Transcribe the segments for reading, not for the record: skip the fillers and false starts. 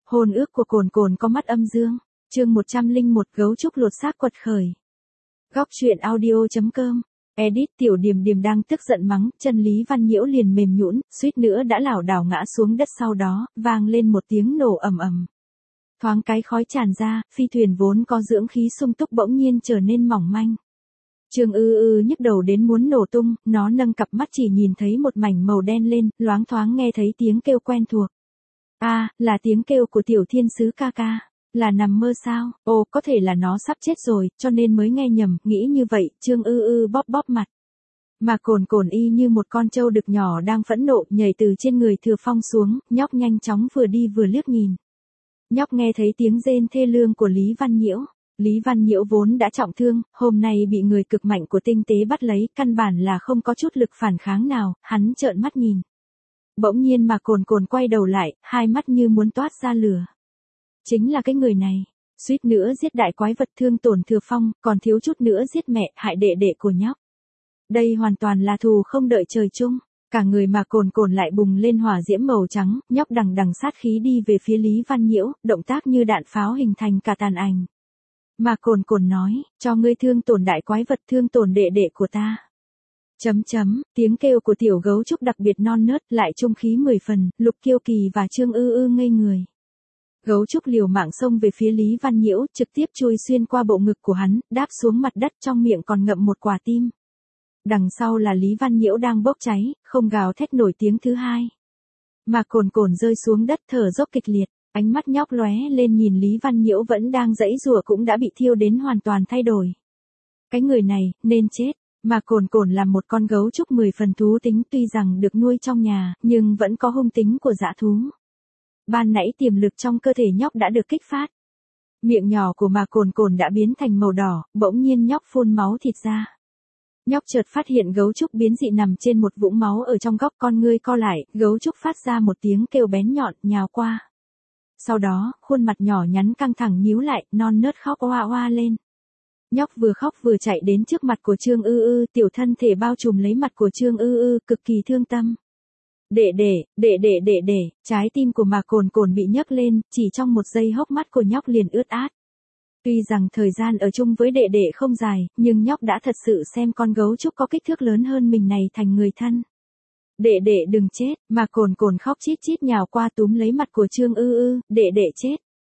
Hôn ước của Cồn Cồn có mắt âm dương. Chương 101 gấu trúc lột xác quật khởi. Góc truyện audio.com. Edit Tiểu Điềm Điềm đang tức giận mắng, chân Lý Văn Nhiễu liền mềm nhũn, suýt nữa đã lảo đảo ngã xuống đất, sau đó vang lên một tiếng nổ ầm ầm. Thoáng cái khói tràn ra, phi thuyền vốn có dưỡng khí sung túc bỗng nhiên trở nên mỏng manh. Trương Ư Ư nhức đầu đến muốn nổ tung, nó nâng cặp mắt chỉ nhìn thấy một mảnh màu đen lên, loáng thoáng nghe thấy tiếng kêu quen thuộc. Là tiếng kêu của Tiểu Thiên Sứ ca ca. Là nằm mơ sao? Ồ, có thể là nó sắp chết rồi, cho nên mới nghe nhầm, nghĩ như vậy, Trương Ư Ư bóp bóp mặt. Mà Cồn Cồn y như một con trâu đực nhỏ đang phẫn nộ, nhảy từ trên người Thừa Phong xuống, nhóc nhanh chóng vừa đi vừa liếc nhìn. Nhóc nghe thấy tiếng rên thê lương của Lý Văn Nhiễu. Lý Văn Nhiễu vốn đã trọng thương, hôm nay bị người cực mạnh của tinh tế bắt lấy, căn bản là không có chút lực phản kháng nào, hắn trợn mắt nhìn. Bỗng nhiên mà Cồn Cồn quay đầu lại, hai mắt như muốn toát ra lửa. Chính là cái người này, suýt nữa giết đại quái vật thương tổn Thừa Phong, còn thiếu chút nữa giết mẹ, hại đệ đệ của nhóc. Đây hoàn toàn là thù không đợi trời chung. Cả người mà Cồn Cồn lại bùng lên hỏa diễm màu trắng, nhóc đằng đằng sát khí đi về phía Lý Văn Nhiễu, động tác như đạn pháo hình thành cả tàn ảnh. Mà Cồn Cồn nói, cho ngươi thương tổn đại quái vật, thương tổn đệ đệ của ta. Tiếng kêu của tiểu gấu trúc đặc biệt non nớt, lại trung khí 10 phần, Lục Kiêu Kỳ và Trương Ư Ư ngây người. Gấu trúc liều mạng xông về phía Lý Văn Nhiễu, trực tiếp chui xuyên qua bộ ngực của hắn, đáp xuống mặt đất, trong miệng còn ngậm một quả tim. Đằng sau là Lý Văn Nhiễu đang bốc cháy, không gào thét nổi tiếng thứ hai. Mà Cồn Cồn rơi xuống đất thở dốc kịch liệt, ánh mắt nhóc lóe lên nhìn Lý Văn Nhiễu vẫn đang giãy giụa cũng đã bị thiêu đến hoàn toàn thay đổi. Cái người này, nên chết. Mà Cồn Cồn là một con gấu trúc 10 phần thú tính, tuy rằng được nuôi trong nhà, nhưng vẫn có hung tính của dã thú. Ban nãy tiềm lực trong cơ thể nhóc đã được kích phát. Miệng nhỏ của mà Cồn Cồn đã biến thành màu đỏ, bỗng nhiên nhóc phun máu thịt ra. Nhóc chợt phát hiện gấu trúc biến dị nằm trên một vũng máu ở trong góc, con ngươi co lại, gấu trúc phát ra một tiếng kêu bén nhọn, nhào qua. Sau đó, khuôn mặt nhỏ nhắn căng thẳng nhíu lại, non nớt khóc oa oa lên. Nhóc vừa khóc vừa chạy đến trước mặt của Trương Ư Ư, tiểu thân thể bao trùm lấy mặt của Trương Ư Ư, cực kỳ thương tâm. Đệ đệ, trái tim của mà Cồn Cồn bị nhấc lên, chỉ trong một giây hốc mắt của nhóc liền ướt át. Tuy rằng thời gian ở chung với đệ đệ không dài, nhưng nhóc đã thật sự xem con gấu trúc có kích thước lớn hơn mình này thành người thân. Đệ đệ đừng chết, mà Cồn Cồn khóc chít chít nhào qua túm lấy mặt của Trương Ư Ư, đệ đệ chết.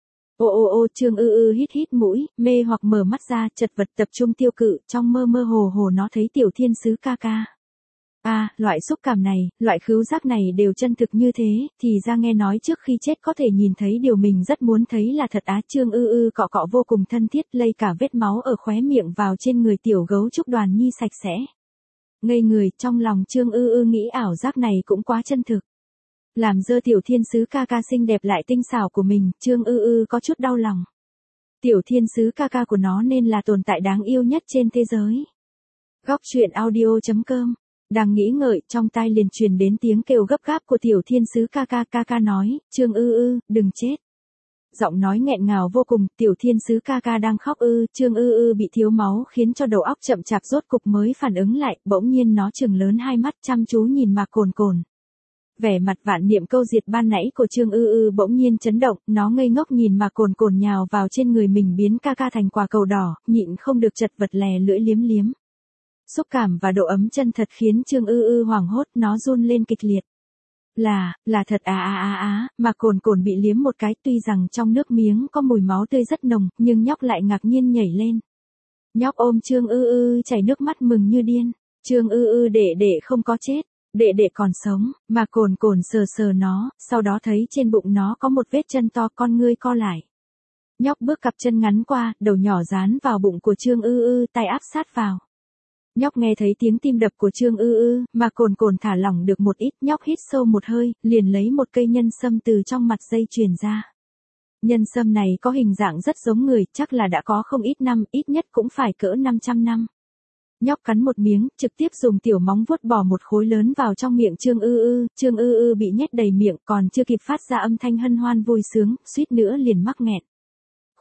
Ô, Trương Ư Ư hít mũi, mê hoặc mở mắt ra, chật vật tập trung tiêu cự, trong mơ mơ hồ hồ nó thấy Tiểu Thiên Sứ ca ca. Loại xúc cảm này, loại khứu giác này đều chân thực như thế, thì ra nghe nói trước khi chết có thể nhìn thấy điều mình rất muốn thấy là thật á. Trương Ư Ư cọ cọ vô cùng thân thiết, lây cả vết máu ở khóe miệng vào trên người tiểu gấu trúc Đoàn Nhi sạch sẽ. Ngây người, trong lòng Trương Ư Ư nghĩ ảo giác này cũng quá chân thực. Làm dơ Tiểu Thiên Sứ ca ca xinh đẹp lại tinh xảo của mình, Trương Ư Ư có chút đau lòng. Tiểu Thiên Sứ ca ca của nó nên là tồn tại đáng yêu nhất trên thế giới. Góc truyện audio.com. Đang nghĩ ngợi, trong tai liền truyền đến tiếng kêu gấp gáp của Tiểu Thiên Sứ ca ca nói, Trương Ư Ư, đừng chết. Giọng nói nghẹn ngào vô cùng, Tiểu Thiên Sứ ca ca đang khóc Trương Ư Ư bị thiếu máu khiến cho đầu óc chậm chạp rốt cục mới phản ứng lại, bỗng nhiên nó trừng lớn hai mắt chăm chú nhìn mà Cồn Cồn. Vẻ mặt vạn niệm câu diệt ban nãy của Trương Ư Ư bỗng nhiên chấn động, nó ngây ngốc nhìn mà Cồn Cồn nhào vào trên người mình biến ca ca thành quả cầu đỏ, nhịn không được chật vật lè lưỡi liếm. Xúc cảm và độ ấm chân thật khiến Trương Ư Ư hoảng hốt, nó run lên kịch liệt. Là thật mà Cồn Cồn bị liếm một cái, tuy rằng trong nước miếng có mùi máu tươi rất nồng, nhưng nhóc lại ngạc nhiên nhảy lên. Nhóc ôm Trương Ư Ư chảy nước mắt mừng như điên. Trương Ư Ư đệ không có chết, đệ còn sống, mà Cồn Cồn sờ nó, sau đó thấy trên bụng nó có một vết chân to, con ngươi co lại. Nhóc bước cặp chân ngắn qua, đầu nhỏ dán vào bụng của Trương Ư Ư, tay áp sát vào. Nhóc nghe thấy tiếng tim đập của Trương Ư Ư, mà Cồn Cồn thả lỏng được một ít, nhóc hít sâu một hơi, liền lấy một cây nhân sâm từ trong mặt dây chuyền ra. Nhân sâm này có hình dạng rất giống người, chắc là đã có không ít năm, ít nhất cũng phải cỡ 500 năm. Nhóc cắn một miếng, trực tiếp dùng tiểu móng vuốt bỏ một khối lớn vào trong miệng Trương Ư Ư bị nhét đầy miệng, còn chưa kịp phát ra âm thanh hân hoan vui sướng, suýt nữa liền mắc nghẹn.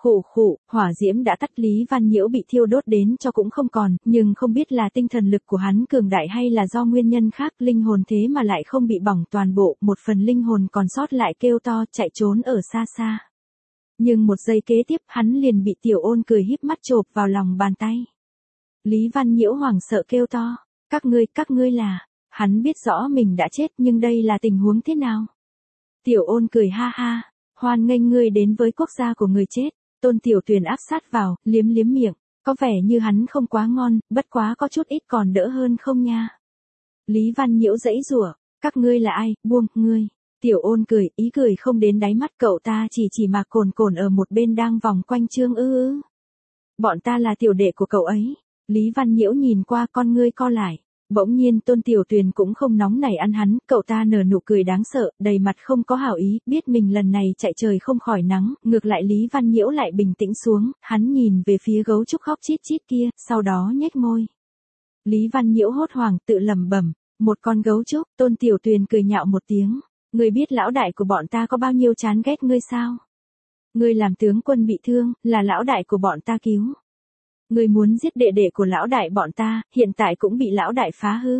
Khụ khụ, hỏa diễm đã tắt, Lý Văn Nhiễu bị thiêu đốt đến cho cũng không còn, nhưng không biết là tinh thần lực của hắn cường đại hay là do nguyên nhân khác, linh hồn thế mà lại không bị bỏng toàn bộ, một phần linh hồn còn sót lại kêu to chạy trốn ở xa xa. Nhưng một giây kế tiếp hắn liền bị Tiểu Ôn cười híp mắt chộp vào lòng bàn tay. Lý Văn Nhiễu hoảng sợ kêu to, các ngươi là, hắn biết rõ mình đã chết nhưng đây là tình huống thế nào? Tiểu Ôn cười ha ha, hoan nghênh ngươi đến với quốc gia của người chết. Tôn Tiểu Tuyền áp sát vào, liếm liếm miệng, có vẻ như hắn không quá ngon, bất quá có chút ít còn đỡ hơn không nha. Lý Văn Nhiễu giãy giụa, các ngươi là ai, buông, ngươi. Tiểu Ôn cười, ý cười không đến đáy mắt, cậu ta chỉ Mạc Cồn Cồn ở một bên đang vòng quanh Trương Ư Ư. Bọn ta là tiểu đệ của cậu ấy. Lý Văn Nhiễu nhìn qua, con ngươi co lại. Bỗng nhiên Tôn Tiểu Tuyền cũng không nóng nảy ăn hắn, cậu ta nở nụ cười đáng sợ, đầy mặt không có hảo ý, biết mình lần này chạy trời không khỏi nắng, ngược lại Lý Văn Nhiễu lại bình tĩnh xuống, hắn nhìn về phía gấu trúc khóc chít chít kia, sau đó nhếch môi. Lý Văn Nhiễu hốt hoảng tự lẩm bẩm, một con gấu trúc. Tôn Tiểu Tuyền cười nhạo một tiếng, ngươi biết lão đại của bọn ta có bao nhiêu chán ghét ngươi sao? Ngươi làm tướng quân bị thương, là lão đại của bọn ta cứu. Ngươi muốn giết đệ đệ của lão đại bọn ta, hiện tại cũng bị lão đại phá hư.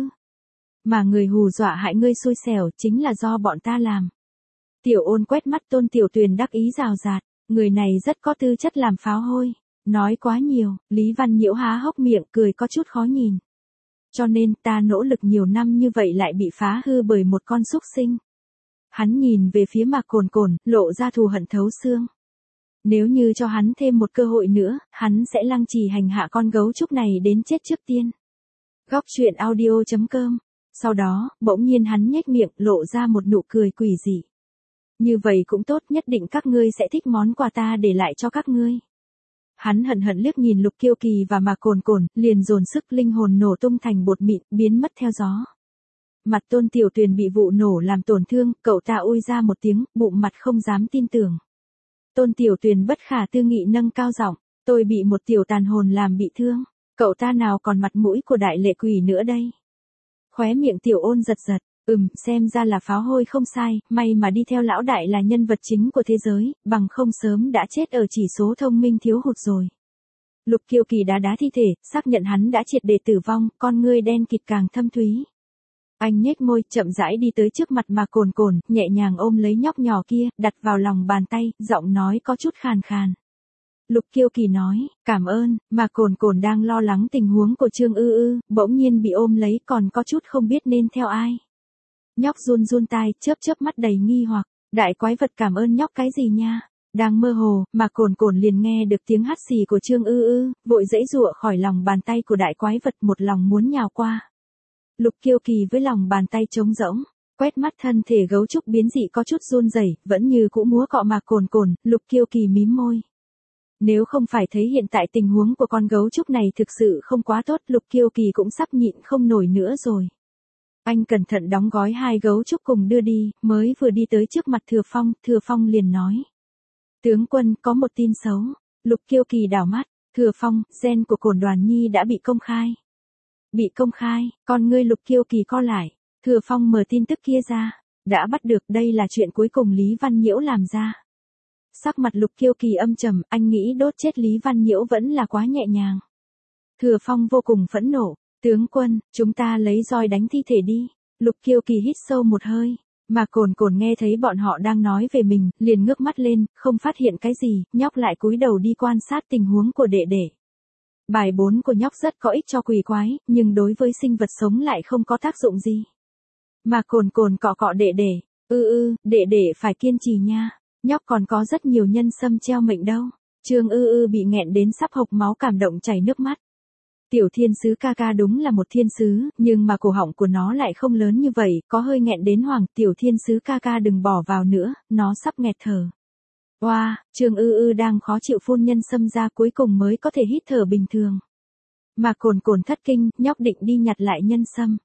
Mà người hù dọa hại ngươi xui xẻo chính là do bọn ta làm. Tiểu Ôn quét mắt Tôn Tiểu Tuyền đắc ý rào rạt, người này rất có tư chất làm pháo hôi. Nói quá nhiều, Lý Văn Nhiễu há hốc miệng cười có chút khó nhìn. Cho nên ta nỗ lực nhiều năm như vậy lại bị phá hư bởi một con súc sinh. Hắn nhìn về phía Mạc Cồn Cồn, lộ ra thù hận thấu xương. Nếu như cho hắn thêm một cơ hội nữa, hắn sẽ lăng trì hành hạ con gấu trúc này đến chết trước tiên. Góc truyện audio.com. Sau đó, bỗng nhiên hắn nhếch miệng, lộ ra một nụ cười quỷ dị. Như vậy cũng tốt, nhất định các ngươi sẽ thích món quà ta để lại cho các ngươi. Hắn hận hận liếc nhìn Lục Kiêu Kỳ và Mạc Cồn Cồn, liền dồn sức linh hồn nổ tung thành bột mịn, biến mất theo gió. Mặt Tôn Tiểu Tuyền bị vụ nổ làm tổn thương, cậu ta ôi ra một tiếng, bụng mặt không dám tin tưởng. Tôn Tiểu Tuyền bất khả tư nghị nâng cao giọng, tôi bị một tiểu tàn hồn làm bị thương, cậu ta nào còn mặt mũi của đại lệ quỷ nữa đây. Khóe miệng Tiểu Ôn giật giật, xem ra là pháo hôi không sai, may mà đi theo lão đại là nhân vật chính của thế giới, bằng không sớm đã chết ở chỉ số thông minh thiếu hụt rồi. Lục Kiêu Kỳ đá đá thi thể, xác nhận hắn đã triệt để tử vong, con ngươi đen kịt càng thâm thúy. Anh nhếch môi, chậm rãi đi tới trước mặt Mạc Cồn Cồn, nhẹ nhàng ôm lấy nhóc nhỏ kia, đặt vào lòng bàn tay, giọng nói có chút khàn khàn. Lục Kiêu Kỳ nói, cảm ơn. Mạc Cồn Cồn đang lo lắng tình huống của Trương Ư Ư, bỗng nhiên bị ôm lấy, còn có chút không biết nên theo ai. Nhóc run run tai, chớp mắt đầy nghi hoặc, đại quái vật cảm ơn nhóc cái gì nha? Đang mơ hồ, Mạc Cồn Cồn liền nghe được tiếng hắt xì của Trương Ư Ư, vội giãy giụa khỏi lòng bàn tay của đại quái vật, một lòng muốn nhào qua. Lục Kiêu Kỳ với lòng bàn tay trống rỗng, quét mắt thân thể gấu trúc biến dị có chút run rẩy, vẫn như cũ múa cọ Mạc Cồn Cồn, Lục Kiêu Kỳ mím môi. Nếu không phải thấy hiện tại tình huống của con gấu trúc này thực sự không quá tốt, Lục Kiêu Kỳ cũng sắp nhịn không nổi nữa rồi. Anh cẩn thận đóng gói hai gấu trúc cùng đưa đi, mới vừa đi tới trước mặt Thừa Phong liền nói. Tướng quân, có một tin xấu. Lục Kiêu Kỳ đảo mắt, Thừa Phong, gen của Cổn Đoàn Nhi đã bị công khai. Bị công khai, con ngươi Lục Kiêu Kỳ co lại. Thừa Phong mở tin tức kia ra. Đã bắt được, đây là chuyện cuối cùng Lý Văn Nhiễu làm ra. Sắc mặt Lục Kiêu Kỳ âm trầm, anh nghĩ đốt chết Lý Văn Nhiễu vẫn là quá nhẹ nhàng. Thừa Phong vô cùng phẫn nộ. Tướng quân, chúng ta lấy roi đánh thi thể đi. Lục Kiêu Kỳ hít sâu một hơi. Mà Cồn Cồn nghe thấy bọn họ đang nói về mình, liền ngước mắt lên, không phát hiện cái gì, nhóc lại cúi đầu đi quan sát tình huống của đệ đệ. Bài 4 của nhóc rất có ích cho quỷ quái, nhưng đối với sinh vật sống lại không có tác dụng gì. Mà Cồn Cồn cọ cọ đệ đệ, đệ đệ phải kiên trì nha, nhóc còn có rất nhiều nhân sâm treo mệnh đâu. Trương Ư bị nghẹn đến sắp hộc máu, cảm động chảy nước mắt. Tiểu thiên sứ ca ca đúng là một thiên sứ, nhưng mà cổ họng của nó lại không lớn như vậy, có hơi nghẹn đến hoảng. Tiểu thiên sứ ca ca đừng bỏ vào nữa, nó sắp nghẹt thở. Wow, Trương Ư đang khó chịu phun nhân sâm ra, cuối cùng mới có thể hít thở bình thường. Mà Cồn Cồn thất kinh, nhóc định đi nhặt lại nhân sâm.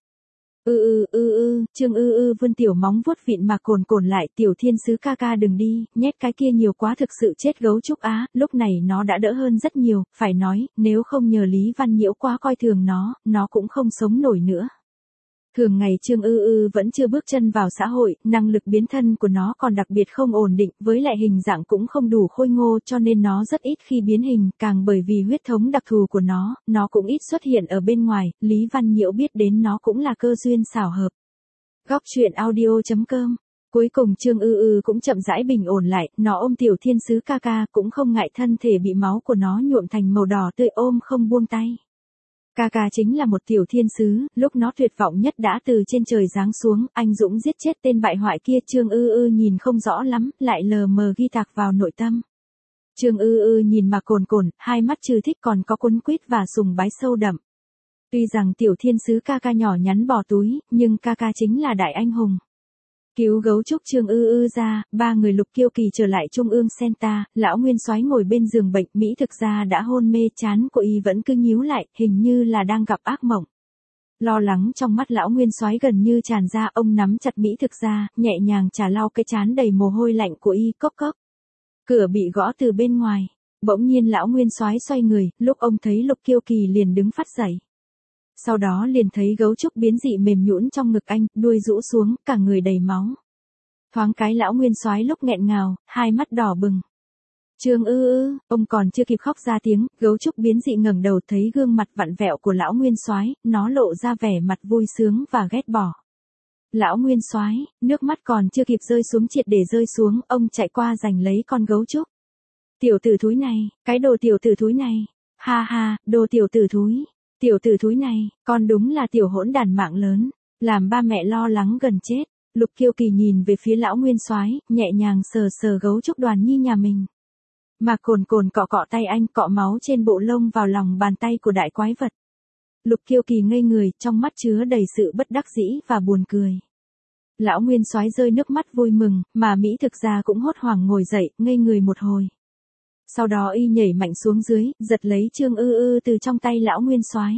Trương Ư vươn tiểu móng vuốt vịn Mà Cồn Cồn lại, tiểu thiên sứ ca ca đừng đi, nhét cái kia nhiều quá, thực sự chết gấu trúc á. Lúc này nó đã đỡ hơn rất nhiều, phải nói, nếu không nhờ Lý Văn Nhiễu quá coi thường nó cũng không sống nổi nữa. Thường ngày Trương Ư Ư vẫn chưa bước chân vào xã hội, năng lực biến thân của nó còn đặc biệt không ổn định, với lại hình dạng cũng không đủ khôi ngô cho nên nó rất ít khi biến hình, càng bởi vì huyết thống đặc thù của nó cũng ít xuất hiện ở bên ngoài, Lý Văn Nhiễu biết đến nó cũng là cơ duyên xảo hợp. Góc truyện audio.com. Cuối cùng Trương Ư Ư cũng chậm rãi bình ổn lại, nó ôm tiểu thiên sứ ca ca, cũng không ngại thân thể bị máu của nó nhuộm thành màu đỏ tươi, ôm không buông tay. Ca ca chính là một tiểu thiên sứ, lúc nó tuyệt vọng nhất đã từ trên trời giáng xuống, anh dũng giết chết tên bại hoại kia. Trương Ư Ư nhìn không rõ lắm, lại lờ mờ ghi tạc vào nội tâm. Trương Ư Ư nhìn Mạc Cồn Cồn, hai mắt trừ thích còn có cuốn quýt và sùng bái sâu đậm. Tuy rằng tiểu thiên sứ ca ca nhỏ nhắn bỏ túi, nhưng ca ca chính là đại anh hùng. Cứu gấu trúc Trương Ư Ư ra, ba người Lục Kiêu Kỳ trở lại Trung ương Centa, lão nguyên soái ngồi bên giường bệnh, Mỹ thực ra đã hôn mê, trán của y vẫn cứ nhíu lại, hình như là đang gặp ác mộng. Lo lắng trong mắt lão nguyên soái gần như tràn ra, ông nắm chặt Mỹ thực ra, nhẹ nhàng chà lau cái trán đầy mồ hôi lạnh của y. Cốc cốc. Cửa bị gõ từ bên ngoài. Bỗng nhiên lão nguyên soái xoay người, lúc ông thấy Lục Kiêu Kỳ liền đứng phắt dậy. Sau đó liền thấy gấu trúc biến dị mềm nhũn trong ngực anh, đuôi rũ xuống, cả người đầy máu. Thoáng cái lão nguyên soái lúc nghẹn ngào, hai mắt đỏ bừng. Trương Ư Ư, ông còn chưa kịp khóc ra tiếng, gấu trúc biến dị ngẩng đầu thấy gương mặt vặn vẹo của lão nguyên soái, nó lộ ra vẻ mặt vui sướng và ghét bỏ. Lão nguyên soái, nước mắt còn chưa kịp rơi xuống triệt để rơi xuống, ông chạy qua giành lấy con gấu trúc. Tiểu tử thúi này, cái đồ tiểu tử thúi này, ha ha, đồ tiểu tử thúi. Tiểu tử thúi này, con đúng là tiểu hỗn đàn mạng lớn, làm ba mẹ lo lắng gần chết. Lục Kiêu Kỳ nhìn về phía lão nguyên soái, nhẹ nhàng sờ sờ gấu trúc Đoàn Nhi nhà mình. Mạc Cồn Cồn cọ cọ tay anh, cọ máu trên bộ lông vào lòng bàn tay của đại quái vật. Lục Kiêu Kỳ ngây người, trong mắt chứa đầy sự bất đắc dĩ và buồn cười. Lão nguyên soái rơi nước mắt vui mừng, mà Mỹ thực ra cũng hốt hoảng ngồi dậy, ngây người một hồi. Sau đó y nhảy mạnh xuống dưới, giật lấy Trương Ư Ư từ trong tay lão nguyên soái.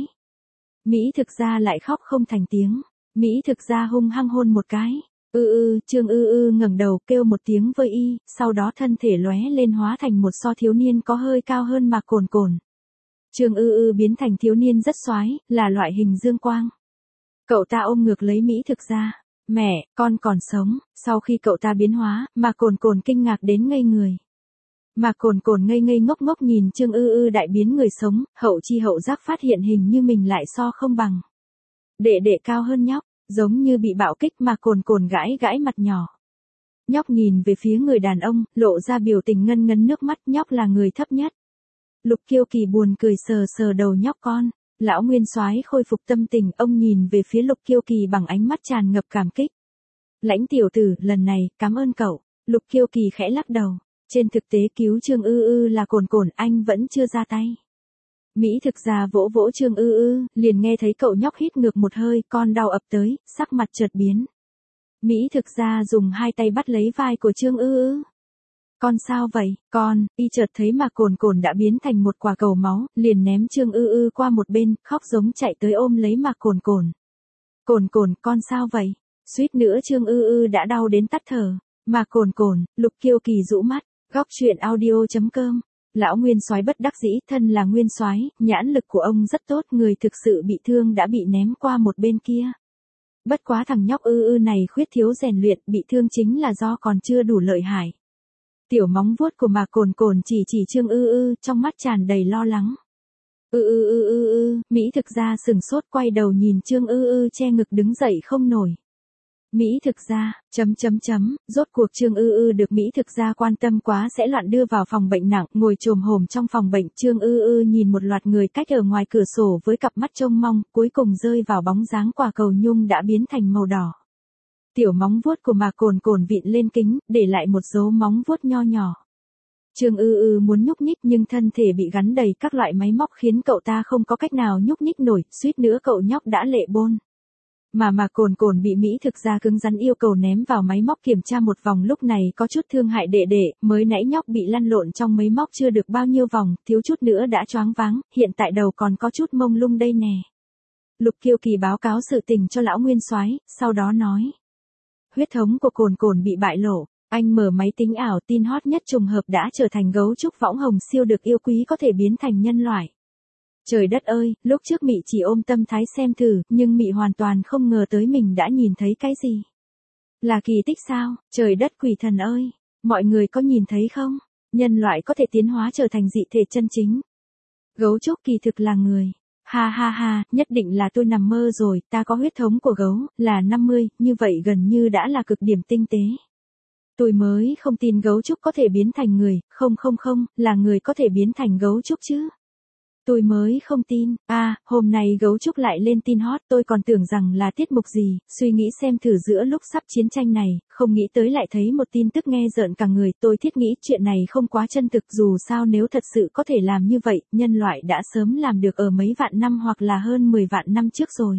Mỹ thực ra lại khóc không thành tiếng. Mỹ thực ra hung hăng hôn một cái. Trương Ư Ư ngẩng đầu kêu một tiếng với y, sau đó thân thể lóe lên hóa thành một so thiếu niên có hơi cao hơn Mạc Cồn Cồn. Trương Ư Ư biến thành thiếu niên rất xoái, là loại hình dương quang. Cậu ta ôm ngược lấy Mỹ thực ra. Mẹ, con còn sống. Sau khi cậu ta biến hóa, Mạc Cồn Cồn kinh ngạc đến ngây người. Mạc Cồn Cồn ngây ngây ngốc ngốc nhìn Trương Ư Ư đại biến người sống, hậu chi hậu giác phát hiện hình như mình lại so không bằng. Đệ đệ cao hơn nhóc, giống như bị bạo kích. Mạc Cồn Cồn gãi gãi mặt nhỏ. Nhóc nhìn về phía người đàn ông, lộ ra biểu tình ngân ngấn nước mắt, nhóc là người thấp nhất. Lục Kiêu Kỳ buồn cười sờ sờ đầu nhóc con. Lão nguyên soái khôi phục tâm tình, ông nhìn về phía Lục Kiêu Kỳ bằng ánh mắt tràn ngập cảm kích. Lãnh tiểu tử, lần này, cảm ơn cậu. Lục Kiêu Kỳ khẽ lắc đầu. Trên thực tế cứu Trương Ư Ư là Cồn Cồn, anh vẫn chưa ra tay. Mỹ thực ra vỗ vỗ Trương Ư Ư, liền nghe thấy cậu nhóc hít ngược một hơi, con đau ập tới, sắc mặt chợt biến. Mỹ thực ra dùng hai tay bắt lấy vai của Trương Ư Ư. Con sao vậy, con? Y chợt thấy Mạc Cồn Cồn đã biến thành một quả cầu máu, liền ném Trương Ư Ư qua một bên, khóc giống chạy tới ôm lấy Mạc Cồn Cồn. Cồn Cồn, con sao vậy? Suýt nữa Trương Ư Ư đã đau đến tắt thở. Mạc Cồn Cồn, Lục Kiêu Kỳ rũ mắt. Góc truyện audio.com. Lão nguyên soái bất đắc dĩ, thân là nguyên soái, nhãn lực của ông rất tốt, người thực sự bị thương đã bị ném qua một bên kia. Bất quá thằng nhóc Ư Ư này khuyết thiếu rèn luyện, bị thương chính là do còn chưa đủ lợi hại. Tiểu móng vuốt của Mạc Cồn Cồn chỉ Trương Ư Ư, trong mắt tràn đầy lo lắng. Mỹ thực ra sừng sốt quay đầu nhìn Trương Ư Ư che ngực đứng dậy không nổi. Mỹ thực ra, rốt cuộc Trương Ư Ư được Mỹ thực ra quan tâm quá sẽ loạn đưa vào phòng bệnh nặng, ngồi chồm hổm trong phòng bệnh. Trương Ư Ư nhìn một loạt người cách ở ngoài cửa sổ với cặp mắt trông mong, cuối cùng rơi vào bóng dáng quả cầu nhung đã biến thành màu đỏ. Tiểu móng vuốt của Mạc Cồn Cồn vịn lên kính, để lại một dấu móng vuốt nho nhỏ. Trương Ư Ư muốn nhúc nhích nhưng thân thể bị gắn đầy các loại máy móc khiến cậu ta không có cách nào nhúc nhích nổi, suýt nữa cậu nhóc đã lệ bôn. Mà Mạc Cồn Cồn bị Mỹ thực ra cứng rắn yêu cầu ném vào máy móc kiểm tra một vòng, lúc này có chút thương hại đệ đệ, mới nãy nhóc bị lăn lộn trong máy móc chưa được bao nhiêu vòng, thiếu chút nữa đã choáng váng, hiện tại đầu còn có chút mông lung đây nè. Lục Kiêu Kỳ báo cáo sự tình cho lão nguyên soái, sau đó nói. Huyết thống của Cồn Cồn bị bại lộ, anh mở máy tính ảo, tin hot nhất trùng hợp đã trở thành gấu trúc võng hồng siêu được yêu quý có thể biến thành nhân loại. Trời đất ơi, lúc trước mị chỉ ôm tâm thái xem thử, nhưng mị hoàn toàn không ngờ tới mình đã nhìn thấy cái gì. Là kỳ tích sao, trời đất quỷ thần ơi, mọi người có nhìn thấy không? Nhân loại có thể tiến hóa trở thành dị thể chân chính. Gấu trúc kỳ thực là người. Ha ha ha, nhất định là tôi nằm mơ rồi, ta có huyết thống của gấu, là 50, như vậy gần như đã là cực điểm tinh tế. Tôi mới không tin gấu trúc có thể biến thành người, không, là người có thể biến thành gấu trúc chứ. Tôi mới không tin, hôm nay gấu trúc lại lên tin hot, tôi còn tưởng rằng là tiết mục gì, suy nghĩ xem thử giữa lúc sắp chiến tranh này, không nghĩ tới lại thấy một tin tức nghe rợn cả người, tôi thiết nghĩ chuyện này không quá chân thực, dù sao nếu thật sự có thể làm như vậy, nhân loại đã sớm làm được ở mấy vạn năm hoặc là hơn 10 vạn năm trước rồi.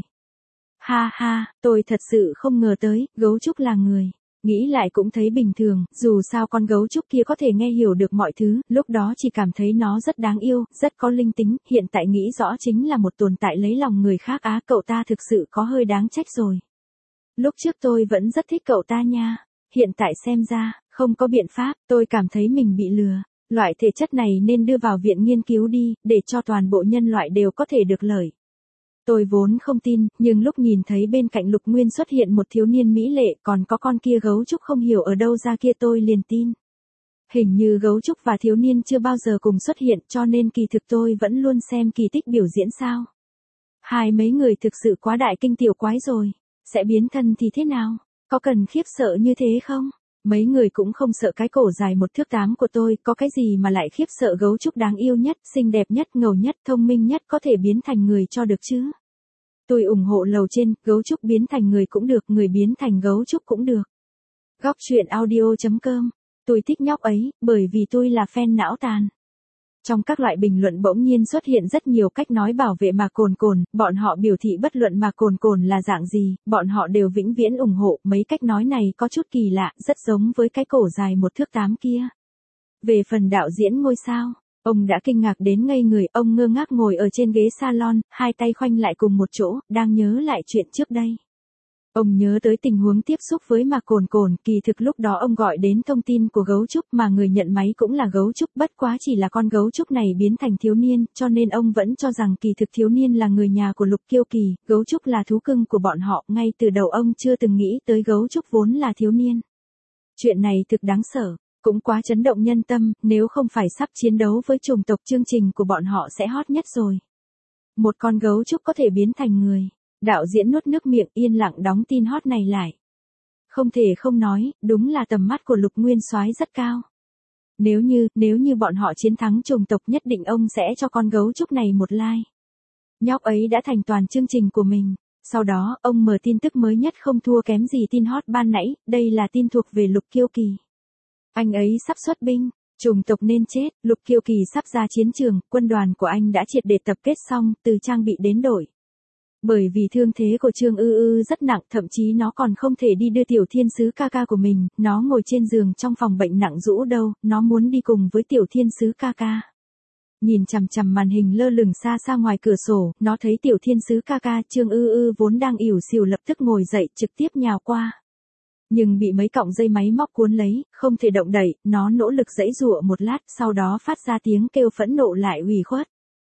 Ha ha, tôi thật sự không ngờ tới, gấu trúc là người. Nghĩ lại cũng thấy bình thường, dù sao con gấu trúc kia có thể nghe hiểu được mọi thứ, lúc đó chỉ cảm thấy nó rất đáng yêu, rất có linh tính, hiện tại nghĩ rõ chính là một tồn tại lấy lòng người khác cậu ta thực sự có hơi đáng trách rồi. Lúc trước tôi vẫn rất thích cậu ta nha, hiện tại xem ra, không có biện pháp, tôi cảm thấy mình bị lừa. Loại thể chất này nên đưa vào viện nghiên cứu đi, để cho toàn bộ nhân loại đều có thể được lợi. Tôi vốn không tin, nhưng lúc nhìn thấy bên cạnh Lục Nguyên xuất hiện một thiếu niên mỹ lệ, còn có con kia gấu trúc không hiểu ở đâu ra kia tôi liền tin. Hình như gấu trúc và thiếu niên chưa bao giờ cùng xuất hiện, cho nên kỳ thực tôi vẫn luôn xem kỳ tích biểu diễn sao. Hai mấy người thực sự quá đại kinh tiểu quái rồi. Sẽ biến thân thì thế nào? Có cần khiếp sợ như thế không? Mấy người cũng không sợ cái cổ dài 1 thước 8 của tôi, có cái gì mà lại khiếp sợ gấu trúc đáng yêu nhất, xinh đẹp nhất, ngầu nhất, thông minh nhất có thể biến thành người cho được chứ. Tôi ủng hộ lầu trên, gấu trúc biến thành người cũng được, người biến thành gấu trúc cũng được. Góc truyện audio.com. Tôi thích nhóc ấy, bởi vì tôi là fan não tàn. Trong các loại bình luận bỗng nhiên xuất hiện rất nhiều cách nói bảo vệ Mạc Cồn Cồn, bọn họ biểu thị bất luận Mạc Cồn Cồn là dạng gì, bọn họ đều vĩnh viễn ủng hộ, mấy cách nói này có chút kỳ lạ, rất giống với cái cổ dài 1 thước 8 kia. Về phần đạo diễn ngôi sao, ông đã kinh ngạc đến ngây người, ông ngơ ngác ngồi ở trên ghế salon, hai tay khoanh lại cùng một chỗ, đang nhớ lại chuyện trước đây. Ông nhớ tới tình huống tiếp xúc với Mạc Cồn Cồn, kỳ thực lúc đó ông gọi đến thông tin của gấu trúc mà người nhận máy cũng là gấu trúc, bất quá chỉ là con gấu trúc này biến thành thiếu niên, cho nên ông vẫn cho rằng kỳ thực thiếu niên là người nhà của Lục Kiêu Kỳ, gấu trúc là thú cưng của bọn họ, ngay từ đầu ông chưa từng nghĩ tới gấu trúc vốn là thiếu niên. Chuyện này thực đáng sợ, cũng quá chấn động nhân tâm, nếu không phải sắp chiến đấu với chủng tộc chương trình của bọn họ sẽ hot nhất rồi. Một con gấu trúc có thể biến thành người. Đạo diễn nuốt nước miệng yên lặng đóng tin hot này lại. Không thể không nói, đúng là tầm mắt của Lục Nguyên Soái rất cao. Nếu như bọn họ chiến thắng chủng tộc nhất định ông sẽ cho con gấu trúc này một like. Nhóc ấy đã thành toàn chương trình của mình. Sau đó, ông mở tin tức mới nhất không thua kém gì tin hot ban nãy, đây là tin thuộc về Lục Kiêu Kỳ. Anh ấy sắp xuất binh, chủng tộc nên chết, Lục Kiêu Kỳ sắp ra chiến trường, quân đoàn của anh đã triệt để tập kết xong, từ trang bị đến đội. Bởi vì thương thế của Trương Ư Ư rất nặng, thậm chí nó còn không thể đi đưa tiểu thiên sứ ca ca của mình, nó ngồi trên giường trong phòng bệnh nặng rũ đâu, nó muốn đi cùng với tiểu thiên sứ ca ca. Nhìn chằm chằm màn hình lơ lửng xa xa ngoài cửa sổ, nó thấy tiểu thiên sứ ca ca, Trương Ư Ư vốn đang ỉu xìu lập tức ngồi dậy, trực tiếp nhào qua. Nhưng bị mấy cọng dây máy móc cuốn lấy, không thể động đậy, nó nỗ lực giãy giụa một lát, sau đó phát ra tiếng kêu phẫn nộ lại ủy khuất.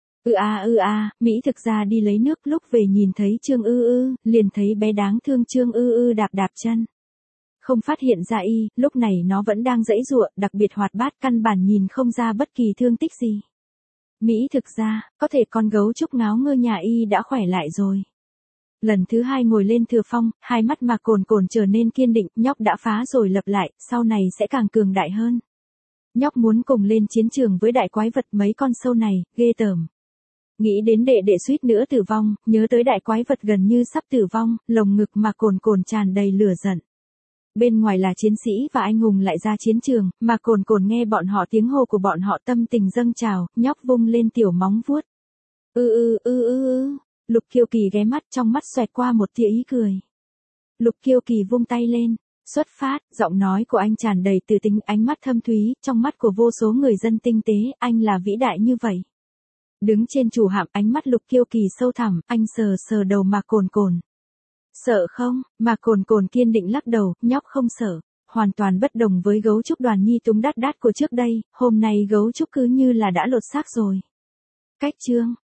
Mỹ thực ra đi lấy nước, lúc về nhìn thấy Trương Ư Ư, liền thấy bé đáng thương Trương Ư Ư đạp chân. Không phát hiện ra lúc này nó vẫn đang giãy giụa, đặc biệt hoạt bát, căn bản nhìn không ra bất kỳ thương tích gì. Mỹ thực ra, có thể con gấu trúc ngáo ngơ nhà đã khỏe lại rồi. Lần thứ hai ngồi lên thừa phong, hai mắt Mạc Cồn Cồn trở nên kiên định, nhóc đã phá rồi lập lại, sau này sẽ càng cường đại hơn. Nhóc muốn cùng lên chiến trường với đại quái vật, mấy con sâu này, ghê tởm. Nghĩ đến đệ đệ suýt nữa tử vong, nhớ tới đại quái vật gần như sắp tử vong, lồng ngực Mạc Cồn Cồn tràn đầy lửa giận. Bên ngoài là chiến sĩ và anh hùng lại ra chiến trường, Mạc Cồn Cồn nghe bọn họ tiếng hô của bọn họ tâm tình dâng trào, nhóc vung lên tiểu móng vuốt. Lục Kiêu Kỳ ghé mắt, trong mắt xoẹt qua một tia ý cười. Lục Kiêu Kỳ vung tay lên, xuất phát, giọng nói của anh tràn đầy từ tính, ánh mắt thâm thúy, trong mắt của vô số người dân tinh tế, anh là vĩ đại như vậy. Đứng trên chủ hạm, ánh mắt Lục Kiêu Kỳ sâu thẳm, anh sờ sờ đầu Mạc Cồn Cồn. Sợ không? Mạc Cồn Cồn kiên định lắc đầu, nhóc không sợ. Hoàn toàn bất đồng với gấu trúc Đoàn Nhi Túng đát đát của trước đây, hôm nay gấu trúc cứ như là đã lột xác rồi. Cách chương